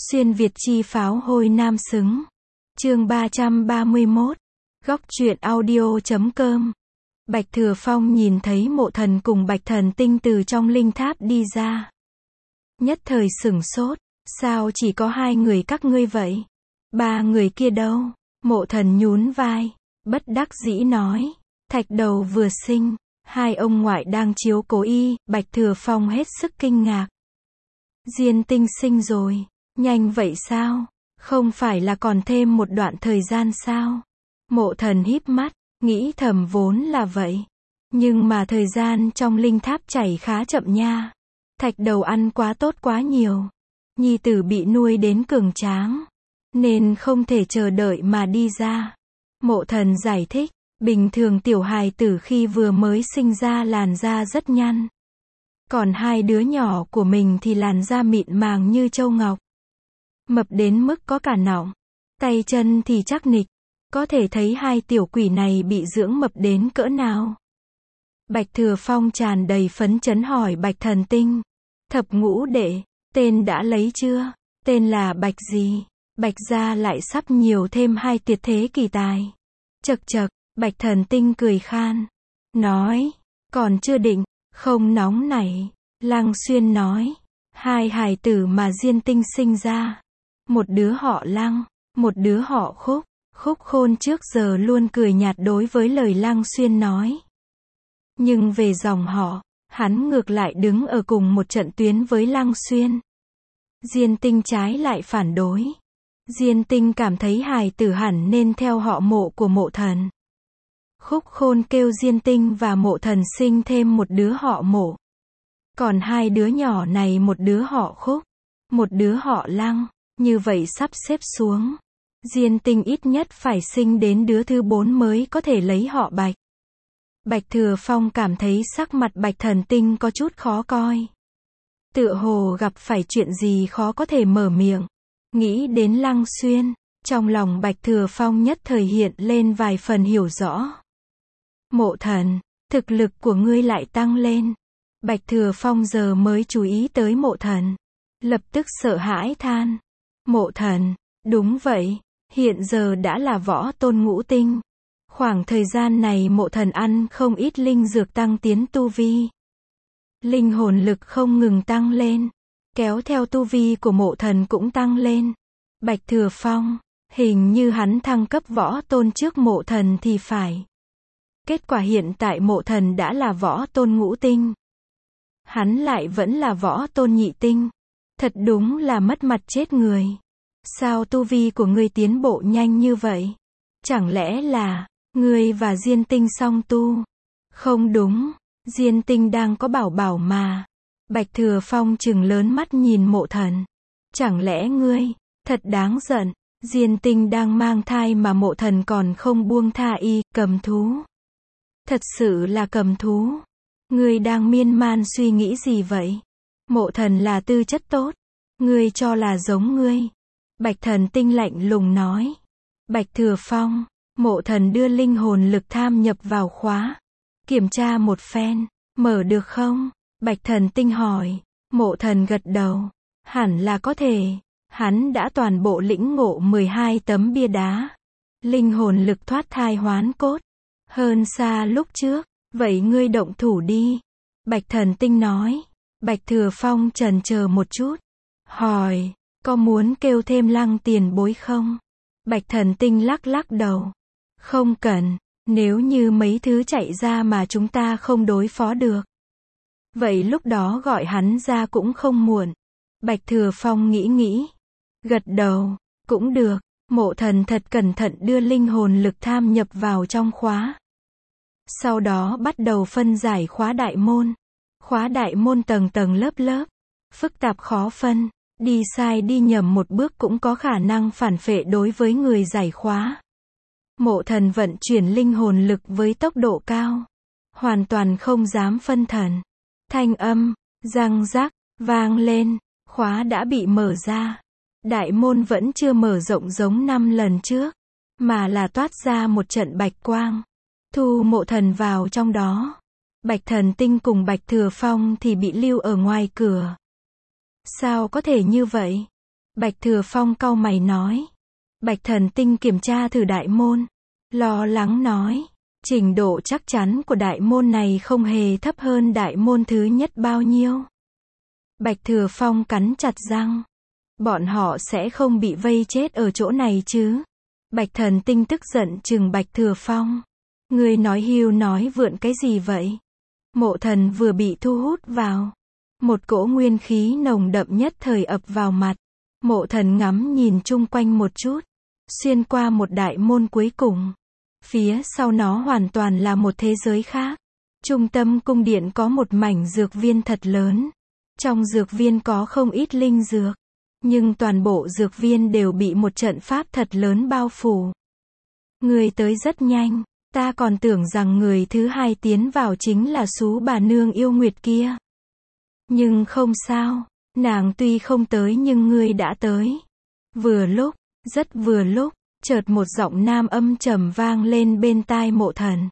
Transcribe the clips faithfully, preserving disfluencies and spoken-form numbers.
Xuyên Việt chi pháo hôi nam xứng. Chương ba trăm ba mươi mốt. Góc truyện audio chấm com. Bạch Thừa Phong nhìn thấy Mộ Thần cùng Bạch Thần Tinh từ trong linh tháp đi ra. Nhất thời sửng sốt, sao chỉ có hai người các ngươi vậy? Ba người kia đâu? Mộ Thần nhún vai, bất đắc dĩ nói, Thạch Đầu vừa sinh, hai ông ngoại đang chiếu cố y. Bạch Thừa Phong hết sức kinh ngạc. Diên Tinh sinh rồi, nhanh vậy sao? Không phải là còn thêm một đoạn thời gian sao? Mộ Thần híp mắt, nghĩ thầm vốn là vậy. Nhưng mà thời gian trong linh tháp chảy khá chậm nha. Thạch Đầu ăn quá tốt quá nhiều. Nhi tử bị nuôi đến cường tráng, nên không thể chờ đợi mà đi ra. Mộ Thần giải thích, bình thường tiểu hài tử khi vừa mới sinh ra làn da rất nhăn. Còn hai đứa nhỏ của mình thì làn da mịn màng như châu ngọc. Mập đến mức có cả nọng, tay chân thì chắc nịch. Có thể thấy hai tiểu quỷ này bị dưỡng mập đến cỡ nào. Bạch Thừa Phong tràn đầy phấn chấn hỏi Bạch Thần Tinh. Thập ngũ đệ, tên đã lấy chưa? Tên là Bạch gì? Bạch gia lại sắp nhiều thêm hai tuyệt thế kỳ tài. Chậc chậc, Bạch Thần Tinh cười khan. Nói, còn chưa định, không nóng nảy. Lăng Xuyên nói, hai hài tử mà Diên Tinh sinh ra. Một đứa họ Lăng, một đứa họ Khúc. Khúc Khôn trước giờ luôn cười nhạt đối với lời Lăng Xuyên nói. Nhưng về dòng họ, hắn ngược lại đứng ở cùng một trận tuyến với Lăng Xuyên. Diên Tinh trái lại phản đối. Diên Tinh cảm thấy hài tử hẳn nên theo họ Mộ của Mộ Thần. Khúc Khôn kêu Diên Tinh và Mộ Thần sinh thêm một đứa họ Mộ. Còn hai đứa nhỏ này một đứa họ Khúc, một đứa họ Lăng. Như vậy sắp xếp xuống, Diên Tinh ít nhất phải sinh đến đứa thứ bốn mới có thể lấy họ Bạch. Bạch Thừa Phong cảm thấy sắc mặt Bạch Thần Tinh có chút khó coi. Tựa hồ gặp phải chuyện gì khó có thể mở miệng. Nghĩ đến Lăng Xuyên, trong lòng Bạch Thừa Phong nhất thời hiện lên vài phần hiểu rõ. Mộ Thần, thực lực của ngươi lại tăng lên. Bạch Thừa Phong giờ mới chú ý tới Mộ Thần, lập tức sợ hãi than. Mộ Thần, đúng vậy, hiện giờ đã là võ tôn ngũ tinh. Khoảng thời gian này Mộ Thần ăn không ít linh dược tăng tiến tu vi. Linh hồn lực không ngừng tăng lên, kéo theo tu vi của Mộ Thần cũng tăng lên. Bạch Thừa Phong, hình như hắn thăng cấp võ tôn trước Mộ Thần thì phải. Kết quả hiện tại Mộ Thần đã là võ tôn ngũ tinh. Hắn lại vẫn là võ tôn nhị tinh. Thật đúng là mất mặt chết người. Sao tu vi của ngươi tiến bộ nhanh như vậy? Chẳng lẽ là ngươi và Diên Tinh song tu? Không đúng, Diên Tinh đang có bảo bảo mà. Bạch Thừa Phong trừng lớn mắt nhìn Mộ Thần. Chẳng lẽ ngươi, thật đáng giận, Diên Tinh đang mang thai mà Mộ Thần còn không buông tha y, cầm thú. Thật sự là cầm thú. Ngươi đang miên man suy nghĩ gì vậy? Mộ Thần là tư chất tốt. Ngươi cho là giống ngươi. Bạch Thần Tinh lạnh lùng nói. Bạch Thừa Phong, Mộ Thần đưa linh hồn lực tham nhập vào khóa. Kiểm tra một phen, mở được không? Bạch Thần Tinh hỏi. Mộ Thần gật đầu. Hẳn là có thể. Hắn đã toàn bộ lĩnh ngộ mười hai tấm bia đá. Linh hồn lực thoát thai hoán cốt. Hơn xa lúc trước. Vậy ngươi động thủ đi. Bạch Thần Tinh nói. Bạch Thừa Phong chần chờ một chút. Hỏi, có muốn kêu thêm Lăng tiền bối không? Bạch Thần Tinh lắc lắc đầu. Không cần, nếu như mấy thứ chạy ra mà chúng ta không đối phó được. Vậy lúc đó gọi hắn ra cũng không muộn. Bạch Thừa Phong nghĩ nghĩ. Gật đầu, cũng được. Mộ Thần thật cẩn thận đưa linh hồn lực tham nhập vào trong khóa. Sau đó bắt đầu phân giải khóa đại môn. Khóa đại môn tầng tầng lớp lớp. Phức tạp khó phân. Đi sai đi nhầm một bước cũng có khả năng phản phệ đối với người giải khóa. Mộ Thần vận chuyển linh hồn lực với tốc độ cao. Hoàn toàn không dám phân thần. Thanh âm, răng rắc, vang lên. Khóa đã bị mở ra. Đại môn vẫn chưa mở rộng giống năm lần trước. Mà là toát ra một trận bạch quang. Thu Mộ Thần vào trong đó. Bạch Thần Tinh cùng Bạch Thừa Phong thì bị lưu ở ngoài cửa. Sao có thể như vậy? Bạch Thừa Phong cau mày nói. Bạch Thần Tinh kiểm tra thử đại môn. Lo lắng nói. Trình độ chắc chắn của đại môn này không hề thấp hơn đại môn thứ nhất bao nhiêu. Bạch Thừa Phong cắn chặt răng. Bọn họ sẽ không bị vây chết ở chỗ này chứ. Bạch Thần Tinh tức giận trừng Bạch Thừa Phong. Ngươi nói hưu nói vượn cái gì vậy? Mộ Thần vừa bị thu hút vào. Một cỗ nguyên khí nồng đậm nhất thời ập vào mặt. Mộ Thần ngắm nhìn chung quanh một chút. Xuyên qua một đại môn cuối cùng. Phía sau nó hoàn toàn là một thế giới khác. Trung tâm cung điện có một mảnh dược viên thật lớn. Trong dược viên có không ít linh dược. Nhưng toàn bộ dược viên đều bị một trận pháp thật lớn bao phủ. Người tới rất nhanh. Ta còn tưởng rằng người thứ hai tiến vào chính là Sú bà nương yêu nguyệt kia. Nhưng không sao. Nàng tuy không tới nhưng ngươi đã tới. Vừa lúc, rất vừa lúc, chợt một giọng nam âm trầm vang lên bên tai Mộ Thần.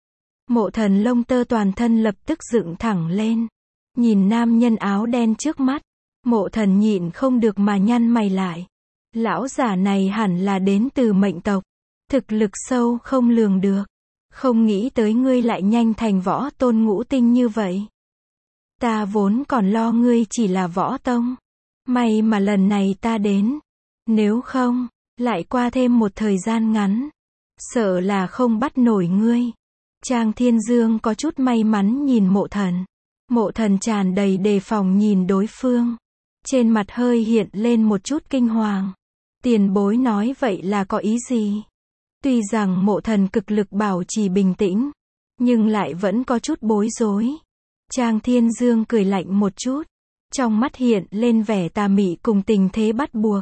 Mộ Thần lông tơ toàn thân lập tức dựng thẳng lên. Nhìn nam nhân áo đen trước mắt. Mộ Thần nhịn không được mà nhăn mày lại. Lão giả này hẳn là đến từ mệnh tộc. Thực lực sâu không lường được. Không nghĩ tới ngươi lại nhanh thành võ tôn ngũ tinh như vậy. Ta vốn còn lo ngươi chỉ là võ tông. May mà lần này ta đến. Nếu không, lại qua thêm một thời gian ngắn. Sợ là không bắt nổi ngươi. Trang Thiên Dương có chút may mắn nhìn Mộ Thần. Mộ Thần tràn đầy đề phòng nhìn đối phương. Trên mặt hơi hiện lên một chút kinh hoàng. Tiền bối nói vậy là có ý gì? Tuy rằng Mộ Thần cực lực bảo trì bình tĩnh, nhưng lại vẫn có chút bối rối. Trang Thiên Dương cười lạnh một chút. Trong mắt hiện lên vẻ tà mị cùng tình thế bắt buộc.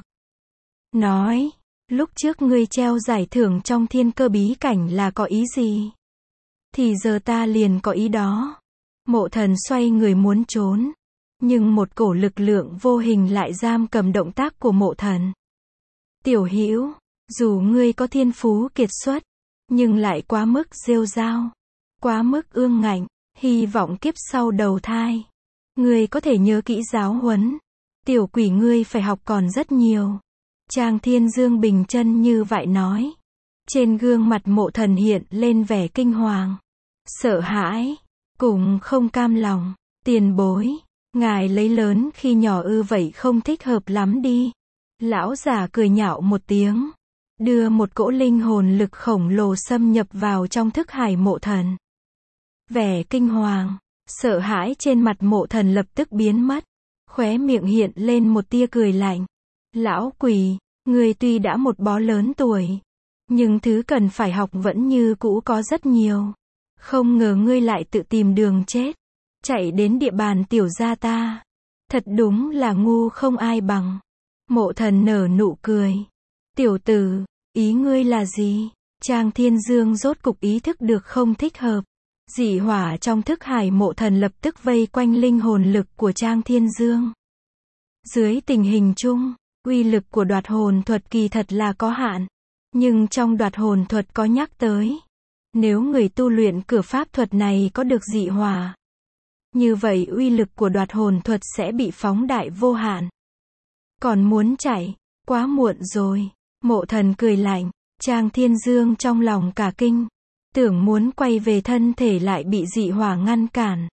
Nói, lúc trước ngươi treo giải thưởng trong thiên cơ bí cảnh là có ý gì? Thì giờ ta liền có ý đó. Mộ Thần xoay người muốn trốn. Nhưng một cổ lực lượng vô hình lại giam cầm động tác của Mộ Thần. Tiểu Hữu, dù ngươi có thiên phú kiệt xuất, nhưng lại quá mức rêu rao, quá mức ương ngạnh, hy vọng kiếp sau đầu thai. Ngươi có thể nhớ kỹ giáo huấn. Tiểu quỷ ngươi phải học còn rất nhiều. Trang Thiên Dương bình chân như vậy nói. Trên gương mặt Mộ Thần hiện lên vẻ kinh hoàng, sợ hãi, cùng không cam lòng. Tiền bối, ngài lấy lớn khi nhỏ ư vậy không thích hợp lắm đi. Lão giả cười nhạo một tiếng. Đưa một cỗ linh hồn lực khổng lồ xâm nhập vào trong thức hải Mộ Thần. Vẻ kinh hoàng, sợ hãi trên mặt Mộ Thần lập tức biến mất. Khóe miệng hiện lên một tia cười lạnh. Lão quỷ, ngươi tuy đã một bó lớn tuổi, nhưng thứ cần phải học vẫn như cũ có rất nhiều. Không ngờ ngươi lại tự tìm đường chết, chạy đến địa bàn tiểu gia ta. Thật đúng là ngu không ai bằng. Mộ Thần nở nụ cười. Tiểu tử, ý ngươi là gì? Trang Thiên Dương rốt cục ý thức được không thích hợp. Dị hỏa trong thức hải Mộ Thần lập tức vây quanh linh hồn lực của Trang Thiên Dương. Dưới tình hình chung, uy lực của đoạt hồn thuật kỳ thật là có hạn. Nhưng trong đoạt hồn thuật có nhắc tới. Nếu người tu luyện cửa pháp thuật này có được dị hỏa, như vậy uy lực của đoạt hồn thuật sẽ bị phóng đại vô hạn. Còn muốn chạy, quá muộn rồi. Mộ Thần cười lạnh. Trang Thiên Dương trong lòng cả kinh. Tưởng muốn quay về thân thể lại bị dị hỏa ngăn cản.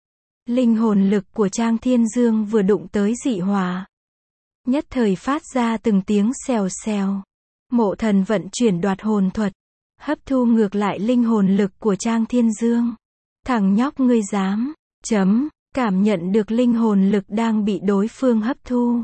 Linh hồn lực của Trang Thiên Dương vừa đụng tới dị hỏa, nhất thời phát ra từng tiếng xèo xèo. Mộ Thần vận chuyển đoạt hồn thuật, hấp thu ngược lại linh hồn lực của Trang Thiên Dương. Thằng nhóc ngươi dám, chấm, cảm nhận được linh hồn lực đang bị đối phương hấp thu.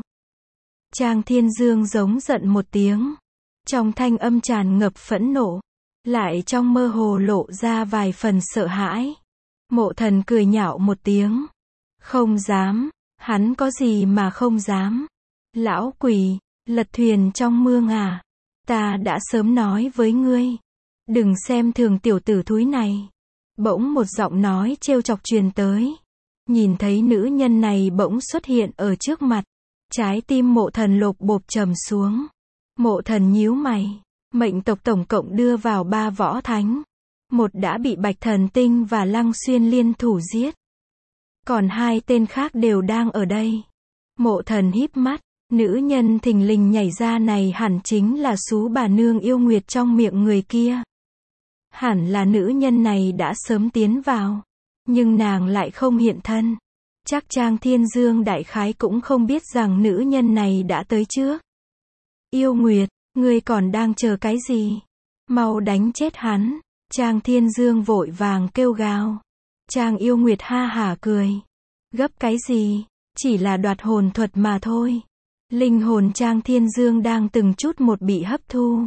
Trang Thiên Dương giống giận một tiếng. Trong thanh âm tràn ngập phẫn nộ, lại trong mơ hồ lộ ra vài phần sợ hãi. Mộ Thần cười nhạo một tiếng. Không dám, hắn có gì mà không dám. Lão quỷ, lật thuyền trong mương à. Ta đã sớm nói với ngươi, đừng xem thường tiểu tử thúi này. Bỗng một giọng nói trêu chọc truyền tới. Nhìn thấy nữ nhân này bỗng xuất hiện ở trước mặt. Trái tim Mộ Thần lộp bộp trầm xuống. Mộ Thần nhíu mày. Mệnh tộc tổng cộng đưa vào ba võ thánh. Một đã bị Bạch Thần Tinh và Lăng Xuyên liên thủ giết. Còn hai tên khác đều đang ở đây. Mộ Thần híp mắt, Nữ nhân thình lình nhảy ra này hẳn chính là xú bà nương yêu nguyệt trong miệng người kia. Hẳn là nữ nhân này đã sớm tiến vào, nhưng nàng lại không hiện thân. Chắc Trang Thiên Dương đại khái cũng không biết rằng nữ nhân này đã tới trước. Yêu nguyệt, ngươi còn đang chờ cái gì? Mau đánh chết hắn. Trang Thiên Dương vội vàng kêu gào. Trang yêu nguyệt ha hả cười. Gấp cái gì? Chỉ là đoạt hồn thuật mà thôi. Linh hồn Trang Thiên Dương đang từng chút một bị hấp thu.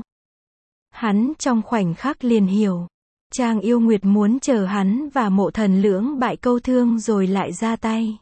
Hắn trong khoảnh khắc liền hiểu. Trang yêu nguyệt muốn chờ hắn và Mộ Thần lưỡng bại câu thương rồi lại ra tay.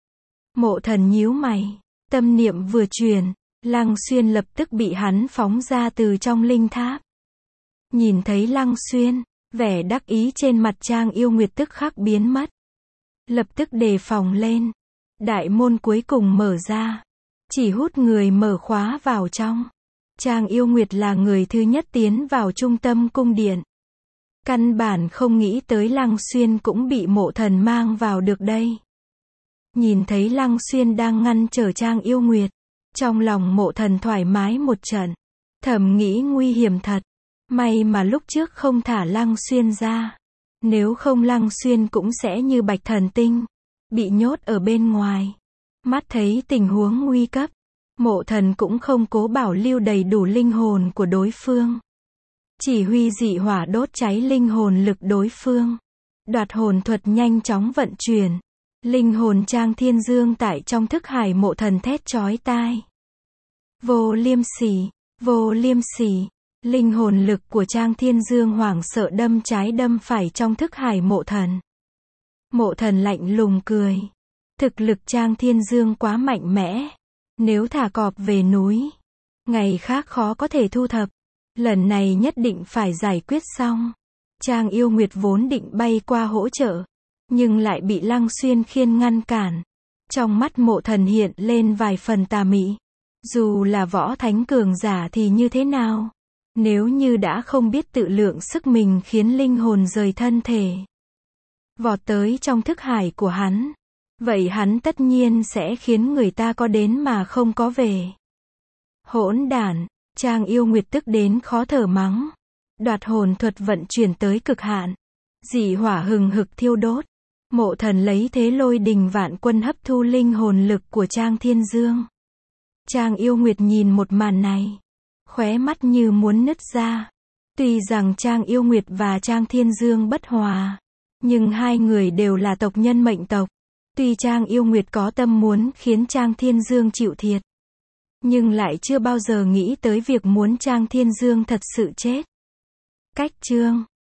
Mộ Thần nhíu mày. Tâm niệm vừa truyền, Lăng Xuyên lập tức bị hắn phóng ra từ trong linh tháp. Nhìn thấy Lăng Xuyên, vẻ đắc ý trên mặt Trang yêu nguyệt tức khắc biến mất. Lập tức đề phòng lên. Đại môn cuối cùng mở ra. Chỉ hút người mở khóa vào trong. Trang yêu nguyệt là người thứ nhất tiến vào trung tâm cung điện. Căn bản không nghĩ tới Lăng Xuyên cũng bị Mộ Thần mang vào được đây. Nhìn thấy Lăng Xuyên đang ngăn trở Trang yêu nguyệt. Trong lòng Mộ Thần thoải mái một trận. Thầm nghĩ nguy hiểm thật. May mà lúc trước không thả Lăng Xuyên ra. Nếu không Lăng Xuyên cũng sẽ như Bạch Thần Tinh. Bị nhốt ở bên ngoài. Mắt thấy tình huống nguy cấp. Mộ Thần cũng không cố bảo lưu đầy đủ linh hồn của đối phương. Chỉ huy dị hỏa đốt cháy linh hồn lực đối phương. Đoạt hồn thuật nhanh chóng vận chuyển. Linh hồn Trang Thiên Dương tại trong thức hải Mộ Thần thét chói tai. Vô liêm sỉ, vô liêm sỉ. Linh hồn lực của Trang Thiên Dương hoảng sợ đâm trái đâm phải trong thức hải Mộ Thần. Mộ Thần lạnh lùng cười. Thực lực Trang Thiên Dương quá mạnh mẽ. Nếu thả cọp về núi, ngày khác khó có thể thu thập. Lần này nhất định phải giải quyết xong. Trang yêu nguyệt vốn định bay qua hỗ trợ, nhưng lại bị Lăng Xuyên khiên ngăn cản. Trong mắt Mộ Thần hiện lên vài phần tà mị. Dù là võ thánh cường giả thì như thế nào? Nếu như đã không biết tự lượng sức mình khiến linh hồn rời thân thể, vọt tới trong thức hải của hắn, vậy hắn tất nhiên sẽ khiến người ta có đến mà không có về. Hỗn đản, Trang yêu nguyệt tức đến khó thở mắng. Đoạt hồn thuật vận chuyển tới cực hạn. Dị hỏa hừng hực thiêu đốt. Mộ Thần lấy thế lôi đình vạn quân hấp thu linh hồn lực của Trang Thiên Dương. Trang yêu nguyệt nhìn một màn này. Khóe mắt như muốn nứt ra. Tuy rằng Trang yêu nguyệt và Trang Thiên Dương bất hòa, nhưng hai người đều là tộc nhân mệnh tộc. Tuy Trang yêu nguyệt có tâm muốn khiến Trang Thiên Dương chịu thiệt, nhưng lại chưa bao giờ nghĩ tới việc muốn Trang Thiên Dương thật sự chết. Cách chương